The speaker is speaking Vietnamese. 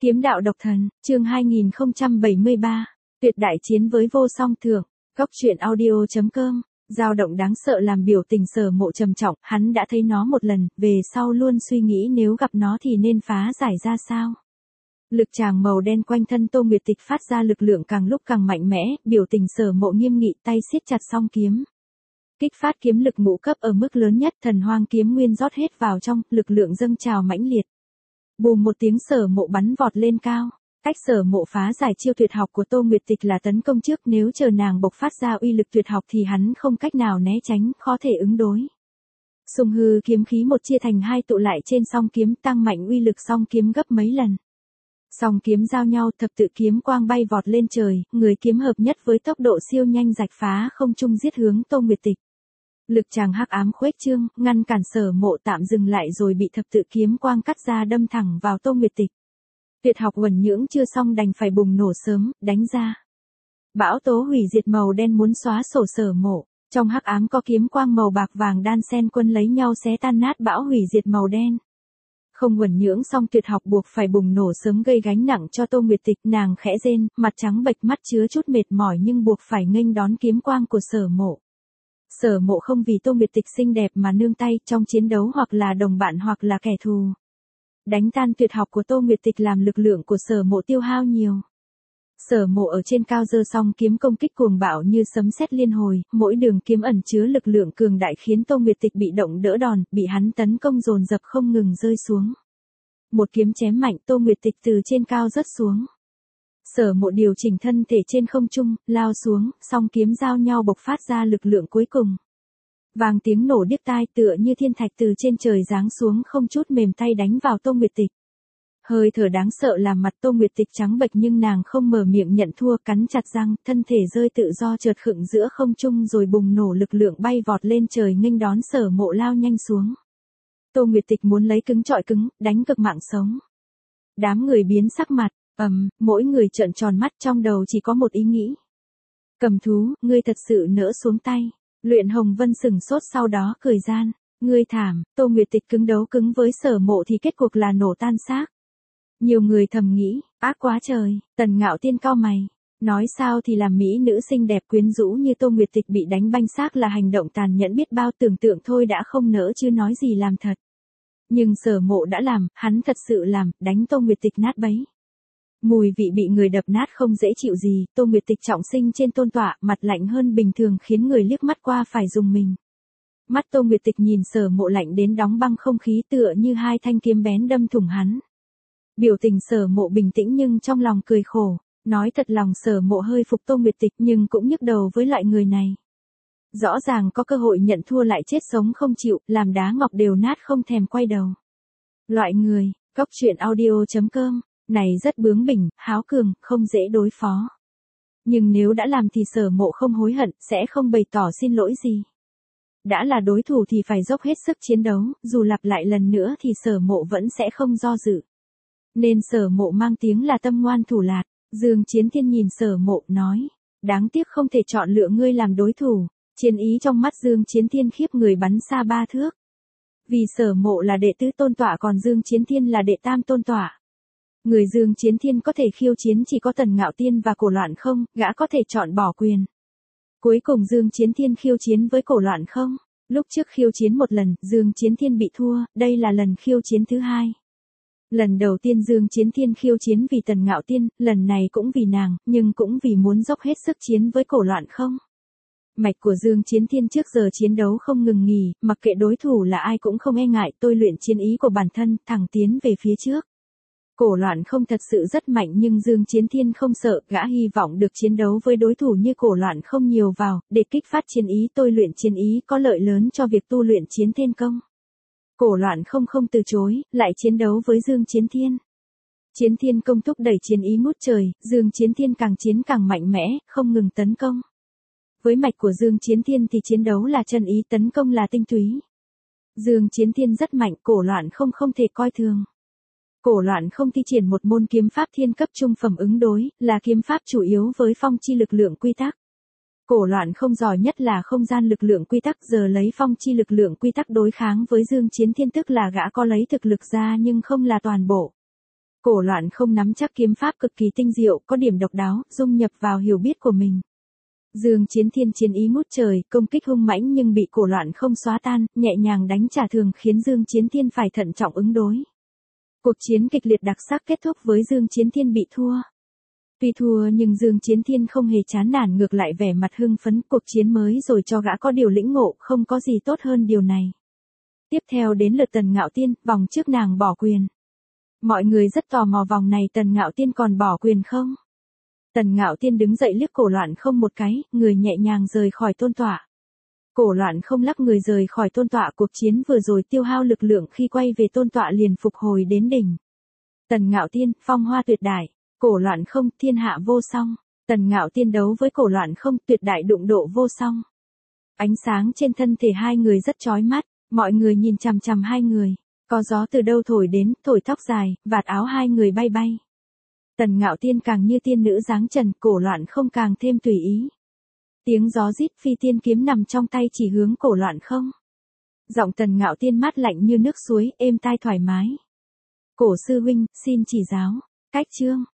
Kiếm đạo độc thần, chương 2073, tuyệt đại chiến với vô song thượng, góc truyện audio.com, dao động đáng sợ làm biểu tình Sở Mộ trầm trọng, hắn đã thấy nó một lần, về sau luôn suy nghĩ nếu gặp nó thì nên phá giải ra sao. Lực tràng màu đen quanh thân Tô Nguyệt Tịch phát ra lực lượng càng lúc càng mạnh mẽ, biểu tình Sở Mộ nghiêm nghị, tay siết chặt song kiếm. Kích phát kiếm lực ngũ cấp ở mức lớn nhất, thần hoang kiếm nguyên rót hết vào trong, lực lượng dâng trào mãnh liệt. Bùm một tiếng, Sở Mộ bắn vọt lên cao. Cách Sở Mộ phá giải chiêu tuyệt học của Tô Nguyệt Tịch là tấn công trước, nếu chờ nàng bộc phát ra uy lực tuyệt học thì hắn không cách nào né tránh, khó thể ứng đối. Sùng hư kiếm khí một chia thành hai tụ lại trên song kiếm, tăng mạnh uy lực song kiếm gấp mấy lần. Song kiếm giao nhau, thập tự kiếm quang bay vọt lên trời, người kiếm hợp nhất với tốc độ siêu nhanh rạch phá không trung giết hướng Tô Nguyệt Tịch. Lực tràng hắc ám khuếch trương, ngăn cản Sở Mộ tạm dừng lại rồi bị thập tự kiếm quang cắt ra đâm thẳng vào Tô Nguyệt Tịch. Tuyệt học uẩn nhưỡng chưa xong đành phải bùng nổ sớm, đánh ra. Bão tố hủy diệt màu đen muốn xóa sổ Sở Mộ, trong hắc ám có kiếm quang màu bạc vàng đan xen quân lấy nhau xé tan nát bão hủy diệt màu đen. Không uẩn nhưỡng xong tuyệt học buộc phải bùng nổ sớm gây gánh nặng cho Tô Nguyệt Tịch, nàng khẽ rên, mặt trắng bệch, mắt chứa chút mệt mỏi nhưng buộc phải nghênh đón kiếm quang của Sở Mộ. Sở Mộ không vì Tô Nguyệt Tịch xinh đẹp mà nương tay, trong chiến đấu hoặc là đồng bạn hoặc là kẻ thù. Đánh tan tuyệt học của Tô Nguyệt Tịch làm lực lượng của Sở Mộ tiêu hao nhiều. Sở Mộ ở trên cao giơ song kiếm công kích cuồng bạo như sấm sét liên hồi, mỗi đường kiếm ẩn chứa lực lượng cường đại khiến Tô Nguyệt Tịch bị động đỡ đòn, bị hắn tấn công dồn dập không ngừng rơi xuống. Một kiếm chém mạnh, Tô Nguyệt Tịch từ trên cao rớt xuống. Sở Mộ điều chỉnh thân thể trên không trung, lao xuống, song kiếm giao nhau bộc phát ra lực lượng cuối cùng. Vang tiếng nổ điếc tai, tựa như thiên thạch từ trên trời giáng xuống, không chút mềm tay đánh vào Tô Nguyệt Tịch. Hơi thở đáng sợ làm mặt Tô Nguyệt Tịch trắng bệch nhưng nàng không mở miệng nhận thua, cắn chặt răng, thân thể rơi tự do chợt khựng giữa không trung rồi bùng nổ lực lượng bay vọt lên trời nghênh đón Sở Mộ lao nhanh xuống. Tô Nguyệt Tịch muốn lấy cứng trọi cứng, đánh cực mạng sống. Đám người biến sắc mặt, mỗi người trợn tròn mắt, trong đầu chỉ có một ý nghĩ. Cầm thú, ngươi thật sự nỡ xuống tay. Luyện Hồng Vân sừng sốt sau đó cười gian. Ngươi thảm, Tô Nguyệt Tịch cứng đấu cứng với Sở Mộ thì kết cuộc là nổ tan xác. Nhiều người thầm nghĩ, ác quá trời, Tần Ngạo Tiên cau mày. Nói sao thì làm mỹ nữ xinh đẹp quyến rũ như Tô Nguyệt Tịch bị đánh banh xác là hành động tàn nhẫn biết bao, tưởng tượng thôi đã không nỡ chứ nói gì làm thật. Nhưng Sở Mộ đã làm, hắn thật sự làm, đánh Tô Nguyệt Tịch nát bấy. Mùi vị bị người đập nát không dễ chịu gì, Tô Nguyệt Tịch trọng sinh trên tôn tọa, mặt lạnh hơn bình thường khiến người liếc mắt qua phải dùng mình. Mắt Tô Nguyệt Tịch nhìn Sở Mộ lạnh đến đóng băng không khí, tựa như hai thanh kiếm bén đâm thủng hắn. Biểu tình Sở Mộ bình tĩnh nhưng trong lòng cười khổ, nói thật lòng Sở Mộ hơi phục Tô Nguyệt Tịch nhưng cũng nhức đầu với loại người này. Rõ ràng có cơ hội nhận thua lại chết sống không chịu, làm đá ngọc đều nát không thèm quay đầu. Loại người, góc truyện audio.com, này rất bướng bỉnh, háo cường, không dễ đối phó. Nhưng nếu đã làm thì Sở Mộ không hối hận, sẽ không bày tỏ xin lỗi gì. Đã là đối thủ thì phải dốc hết sức chiến đấu, dù lặp lại lần nữa thì Sở Mộ vẫn sẽ không do dự. Nên Sở Mộ mang tiếng là tâm ngoan thủ lạt. Dương Chiến Thiên nhìn Sở Mộ, nói, đáng tiếc không thể chọn lựa ngươi làm đối thủ. Chiến ý trong mắt Dương Chiến Thiên khiếp người bắn xa 3 thước. Vì Sở Mộ là đệ tứ tôn tọa còn Dương Chiến Thiên là đệ tam tôn tọa. Người Dương Chiến Thiên có thể khiêu chiến chỉ có Tần Ngạo Tiên và Cổ Loạn Không, gã có thể chọn bỏ quyền. Cuối cùng Dương Chiến Thiên khiêu chiến với Cổ Loạn Không. Lúc trước khiêu chiến một lần, Dương Chiến Thiên bị thua, đây là lần khiêu chiến thứ hai. Lần đầu tiên Dương Chiến Thiên khiêu chiến vì Tần Ngạo Tiên, lần này cũng vì nàng, nhưng cũng vì muốn dốc hết sức chiến với Cổ Loạn Không. Mạch của Dương Chiến Thiên trước giờ chiến đấu không ngừng nghỉ, mặc kệ đối thủ là ai cũng không e ngại, tôi luyện chiến ý của bản thân, thẳng tiến về phía trước. Cổ Loạn Không thật sự rất mạnh nhưng Dương Chiến Thiên không sợ, gã hy vọng được chiến đấu với đối thủ như Cổ Loạn Không nhiều vào, để kích phát chiến ý, tôi luyện chiến ý có lợi lớn cho việc tu luyện chiến thiên công. Cổ Loạn Không không từ chối, lại chiến đấu với Dương Chiến Thiên. Chiến thiên công thúc đẩy chiến ý ngút trời, Dương Chiến Thiên càng chiến càng mạnh mẽ, không ngừng tấn công. Với mạch của Dương Chiến Thiên thì chiến đấu là chân ý, tấn công là tinh túy. Dương Chiến Thiên rất mạnh, Cổ Loạn Không không thể coi thường. Cổ Loạn Không thi triển một môn kiếm pháp thiên cấp trung phẩm ứng đối, là kiếm pháp chủ yếu với phong chi lực lượng quy tắc. Cổ Loạn Không giỏi nhất là không gian lực lượng quy tắc, giờ lấy phong chi lực lượng quy tắc đối kháng với Dương Chiến Thiên tức là gã có lấy thực lực ra nhưng không là toàn bộ. Cổ Loạn không nắm chắc kiếm pháp cực kỳ tinh diệu, có điểm độc đáo, dung nhập vào hiểu biết của mình. Dương Chiến Thiên chiến ý ngút trời, công kích hung mãnh nhưng bị Cổ Loạn không xóa tan, nhẹ nhàng đánh trả thường khiến Dương Chiến Thiên phải thận trọng ứng đối. Cuộc chiến kịch liệt đặc sắc kết thúc với Dương Chiến Thiên bị thua. Tuy thua nhưng Dương Chiến Thiên không hề chán nản, ngược lại vẻ mặt hưng phấn, cuộc chiến mới rồi cho gã có điều lĩnh ngộ, không có gì tốt hơn điều này. Tiếp theo đến lượt Tần Ngạo Tiên, vòng trước nàng bỏ quyền. Mọi người rất tò mò vòng này Tần Ngạo Tiên còn bỏ quyền không? Tần Ngạo Tiên đứng dậy liếc Cổ Loạn không một cái, người nhẹ nhàng rời khỏi tôn tọa. Cổ Loạn không lắc người rời khỏi tôn tọa, cuộc chiến vừa rồi tiêu hao lực lượng, khi quay về tôn tọa liền phục hồi đến đỉnh. Tần Ngạo Tiên, phong hoa tuyệt đại. Cổ Loạn không, thiên hạ vô song. Tần Ngạo Tiên đấu với Cổ Loạn không, tuyệt đại đụng độ vô song. Ánh sáng trên thân thể hai người rất chói mắt, mọi người nhìn chằm chằm hai người. Có gió từ đâu thổi đến, thổi tóc dài, vạt áo hai người bay bay. Tần Ngạo Tiên càng như tiên nữ dáng trần, Cổ Loạn không càng thêm tùy ý. Tiếng gió rít, phi tiên kiếm nằm trong tay chỉ hướng Cổ Loạn không. Giọng Tần Ngạo Tiên mát lạnh như nước suối, êm tai thoải mái. Cổ sư huynh, xin chỉ giáo. Cách chương